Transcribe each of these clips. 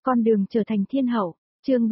Con đường trở thành thiên hậu, chương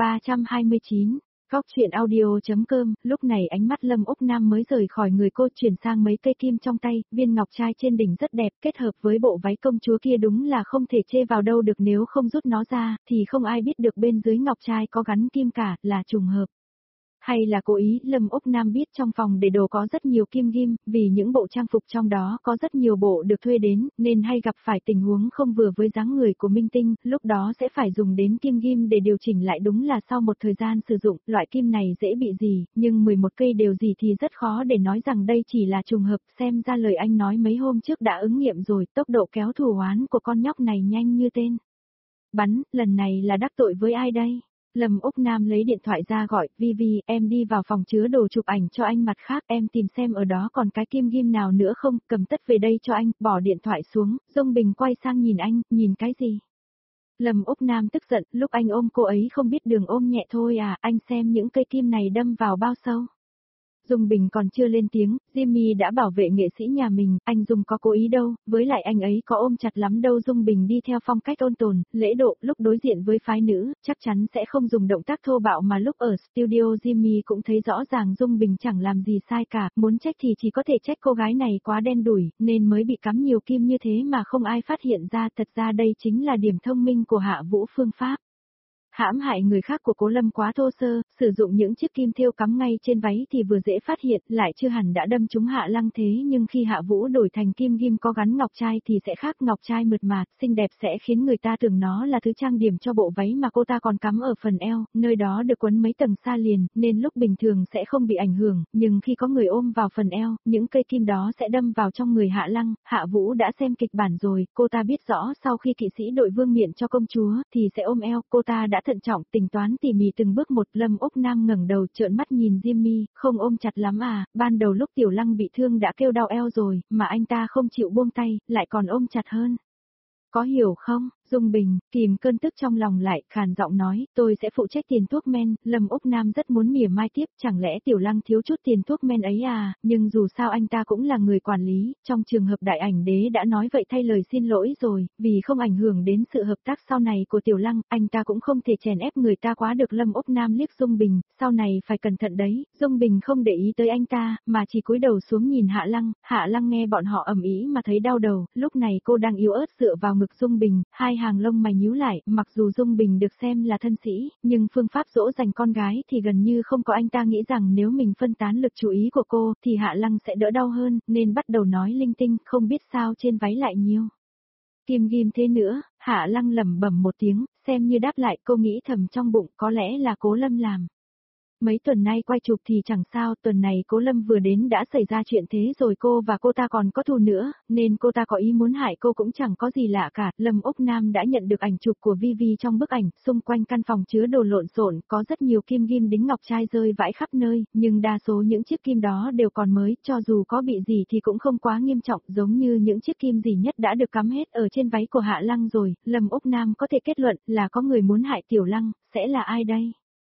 329, Góc truyện audio.com, lúc này ánh mắt Lâm Úc Nam mới rời khỏi người cô chuyển sang mấy cây kim trong tay, viên ngọc trai trên đỉnh rất đẹp kết hợp với bộ váy công chúa kia đúng là không thể chê vào đâu được, nếu không rút nó ra, thì không ai biết được bên dưới ngọc trai có gắn kim cả, là trùng hợp. Hay là cố ý, Lâm Úc Nam biết trong phòng để đồ có rất nhiều kim ghim, vì những bộ trang phục trong đó có rất nhiều bộ được thuê đến, nên hay gặp phải tình huống không vừa với dáng người của minh tinh, lúc đó sẽ phải dùng đến kim ghim để điều chỉnh lại, đúng là sau một thời gian sử dụng, loại kim này dễ bị gì, nhưng 11 cây đều gì thì rất khó để nói rằng đây chỉ là trùng hợp, xem ra lời anh nói mấy hôm trước đã ứng nghiệm rồi, tốc độ kéo thù oán của con nhóc này nhanh như tên bắn, lần này là đắc tội với ai đây? Lâm Úc Nam lấy điện thoại ra gọi, Vivi, em đi vào phòng chứa đồ chụp ảnh cho anh, mặt khác em tìm xem ở đó còn cái kim ghim nào nữa không, cầm tất về đây cho anh, bỏ điện thoại xuống, Dung Bình quay sang nhìn anh, nhìn cái gì? Lâm Úc Nam tức giận, lúc anh ôm cô ấy không biết đường ôm nhẹ thôi à, anh xem những cây kim này đâm vào bao sâu. Dung Bình còn chưa lên tiếng, Jimmy đã bảo vệ nghệ sĩ nhà mình, anh Dung có cố ý đâu, với lại anh ấy có ôm chặt lắm đâu. Dung Bình đi theo phong cách ôn tồn, lễ độ, lúc đối diện với phái nữ, chắc chắn sẽ không dùng động tác thô bạo, mà lúc ở studio Jimmy cũng thấy rõ ràng Dung Bình chẳng làm gì sai cả, muốn trách thì chỉ có thể trách cô gái này quá đen đủi, nên mới bị cắm nhiều kim như thế mà không ai phát hiện ra, thật ra đây chính là điểm thông minh của Hạ Vũ phương pháp. Hãm hại người khác của Cố Lâm quá thô sơ, sử dụng những chiếc kim thêu cắm ngay trên váy thì vừa dễ phát hiện, lại chưa hẳn đã đâm trúng Hạ Lăng, thế nhưng khi Hạ Vũ đổi thành kim ghim có gắn ngọc trai thì sẽ khác, ngọc trai mượt mà, xinh đẹp sẽ khiến người ta tưởng nó là thứ trang điểm cho bộ váy mà cô ta còn cắm ở phần eo, nơi đó được quấn mấy tầng sa liền, nên lúc bình thường sẽ không bị ảnh hưởng, nhưng khi có người ôm vào phần eo, những cây kim đó sẽ đâm vào trong người Hạ Lăng. Hạ Vũ đã xem kịch bản rồi, cô ta biết rõ sau khi kỵ sĩ đội vương miện cho công chúa thì sẽ ôm eo, cô ta đã thận trọng, tính toán tỉ mỉ từng bước một. Lâm Úc Nam ngẩng đầu trợn mắt nhìn Jimmy, không ôm chặt lắm à, ban đầu lúc Tiểu Lăng bị thương đã kêu đau eo rồi, mà anh ta không chịu buông tay, lại còn ôm chặt hơn. Có hiểu không? Dung Bình, kìm cơn tức trong lòng lại, khàn giọng nói, tôi sẽ phụ trách tiền thuốc men. Lâm Úc Nam rất muốn mỉa mai tiếp, chẳng lẽ Tiểu Lăng thiếu chút tiền thuốc men ấy à, nhưng dù sao anh ta cũng là người quản lý, trong trường hợp đại ảnh đế đã nói vậy thay lời xin lỗi rồi, vì không ảnh hưởng đến sự hợp tác sau này của Tiểu Lăng, anh ta cũng không thể chèn ép người ta quá được. Lâm Úc Nam liếc Dung Bình, sau này phải cẩn thận đấy. Dung Bình không để ý tới anh ta, mà chỉ cúi đầu xuống nhìn Hạ Lăng. Hạ Lăng nghe bọn họ ầm ĩ mà thấy đau đầu, lúc này cô đang yếu ớt dựa vào ngực Dung Bình, hai hàng lông mày nhíu lại, mặc dù Dung Bình được xem là thân sĩ, nhưng phương pháp dỗ dành con gái thì gần như không có. Anh ta nghĩ rằng nếu mình phân tán lực chú ý của cô, thì Hạ Lăng sẽ đỡ đau hơn, nên bắt đầu nói linh tinh, không biết sao trên váy lại nhiều kim ghim thế nữa. Hạ Lăng lẩm bẩm một tiếng, xem như đáp lại, cô nghĩ thầm trong bụng, có lẽ là Cố Lâm làm. Mấy tuần nay quay chụp thì chẳng sao, tuần này Cố Lâm vừa đến đã xảy ra chuyện thế rồi, cô và cô ta còn có thù nữa, nên cô ta có ý muốn hại cô cũng chẳng có gì lạ cả. Lâm Úc Nam đã nhận được ảnh chụp của Vivi trong bức ảnh, xung quanh căn phòng chứa đồ lộn xộn, có rất nhiều kim ghim đính ngọc trai rơi vãi khắp nơi, nhưng đa số những chiếc kim đó đều còn mới, cho dù có bị gì thì cũng không quá nghiêm trọng, giống như những chiếc kim gì nhất đã được cắm hết ở trên váy của Hạ Lăng rồi. Lâm Úc Nam có thể kết luận là có người muốn hại Tiểu Lăng, sẽ là ai đây?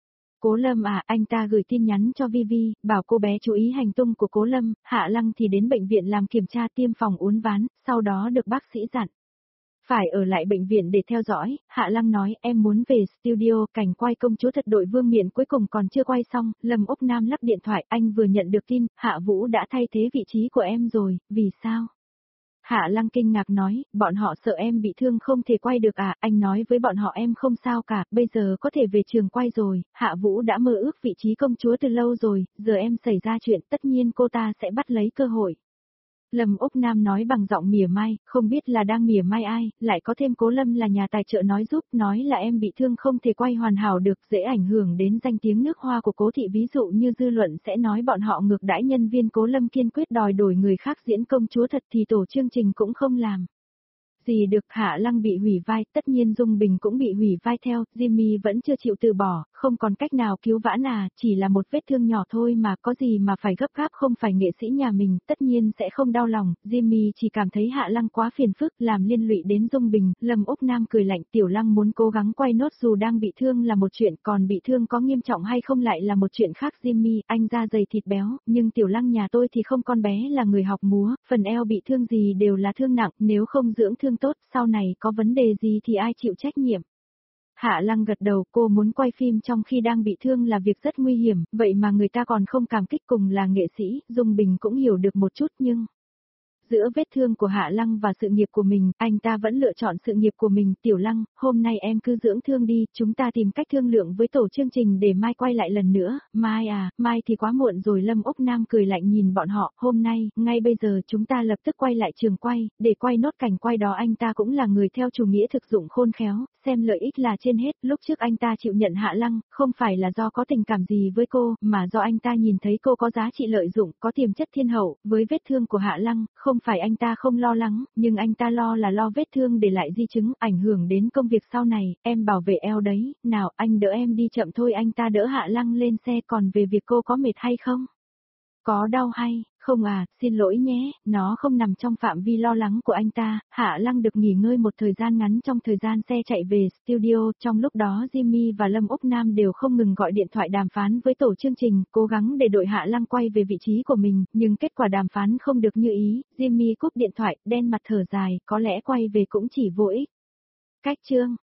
Cố Lâm à, anh ta gửi tin nhắn cho Vivi, bảo cô bé chú ý hành tung của Cố Lâm. Hạ Lăng thì đến bệnh viện làm kiểm tra tiêm phòng uốn ván, sau đó được bác sĩ dặn phải ở lại bệnh viện để theo dõi. Hạ Lăng nói, em muốn về studio, cảnh quay công chúa thật đội vương miện cuối cùng còn chưa quay xong. Lâm Úc Nam lắc điện thoại, anh vừa nhận được tin, Hạ Vũ đã thay thế vị trí của em rồi, vì sao? Hạ Lăng kinh ngạc nói, bọn họ sợ em bị thương không thể quay được à, anh nói với bọn họ em không sao cả, bây giờ có thể về trường quay rồi. Hạ Vũ đã mơ ước vị trí công chúa từ lâu rồi, giờ em xảy ra chuyện tất nhiên cô ta sẽ bắt lấy cơ hội. Lâm Úc Nam nói bằng giọng mỉa mai, không biết là đang mỉa mai ai, lại có thêm Cố Lâm là nhà tài trợ nói giúp, nói là em bị thương không thể quay hoàn hảo được, dễ ảnh hưởng đến danh tiếng nước hoa của Cố thị, ví dụ như dư luận sẽ nói bọn họ ngược đãi nhân viên. Cố Lâm kiên quyết đòi đổi người khác diễn công chúa thật thì tổ chương trình cũng không làm gì được. Hạ Lăng bị hủy vai, tất nhiên Dung Bình cũng bị hủy vai theo, Jimmy vẫn chưa chịu từ bỏ, không còn cách nào cứu vãn à, chỉ là một vết thương nhỏ thôi mà, có gì mà phải gấp gáp, không phải nghệ sĩ nhà mình, tất nhiên sẽ không đau lòng. Jimmy chỉ cảm thấy Hạ Lăng quá phiền phức, làm liên lụy đến Dung Bình. Lâm Úc Nam cười lạnh, Tiểu Lăng muốn cố gắng quay nốt dù đang bị thương là một chuyện, còn bị thương có nghiêm trọng hay không lại là một chuyện khác. Jimmy, anh da dày thịt béo, nhưng Tiểu Lăng nhà tôi thì không, con bé là người học múa, phần eo bị thương gì đều là thương nặng, nếu không dưỡng thương tốt, sau này có vấn đề gì thì ai chịu trách nhiệm. Hạ Lăng gật đầu, cô muốn quay phim trong khi đang bị thương là việc rất nguy hiểm, vậy mà người ta còn không cảm kích, cùng là nghệ sĩ, Dung Bình cũng hiểu được một chút nhưng... Giữa vết thương của Hạ Lăng và sự nghiệp của mình, anh ta vẫn lựa chọn sự nghiệp của mình. Tiểu Lăng, hôm nay em cứ dưỡng thương đi, chúng ta tìm cách thương lượng với tổ chương trình để mai quay lại lần nữa. Mai à, mai thì quá muộn rồi. Lâm Úc Nam cười lạnh nhìn bọn họ, hôm nay, ngay bây giờ chúng ta lập tức quay lại trường quay, để quay nốt cảnh quay đó. Anh ta cũng là người theo chủ nghĩa thực dụng khôn khéo, xem lợi ích là trên hết. Lúc trước anh ta chịu nhận Hạ Lăng, không phải là do có tình cảm gì với cô, mà do anh ta nhìn thấy cô có giá trị lợi dụng, có tiềm chất thiên hậu. Với vết thương của Hạ Lăng, không phải anh ta không lo lắng, nhưng anh ta lo vết thương để lại di chứng, ảnh hưởng đến công việc sau này. Em bảo vệ eo đấy, nào anh đỡ em đi chậm thôi. Anh ta đỡ Hạ Lăng lên xe. Còn về việc cô có mệt hay không? Có đau hay, không à, xin lỗi nhé, nó không nằm trong phạm vi lo lắng của anh ta. Hạ Lăng được nghỉ ngơi một thời gian ngắn trong thời gian xe chạy về studio. Trong lúc đó Jimmy và Lâm Úc Nam đều không ngừng gọi điện thoại đàm phán với tổ chương trình, cố gắng để đội Hạ Lăng quay về vị trí của mình, nhưng kết quả đàm phán không được như ý. Jimmy cúp điện thoại, đen mặt thở dài, có lẽ quay về cũng chỉ vô ích. Cách chương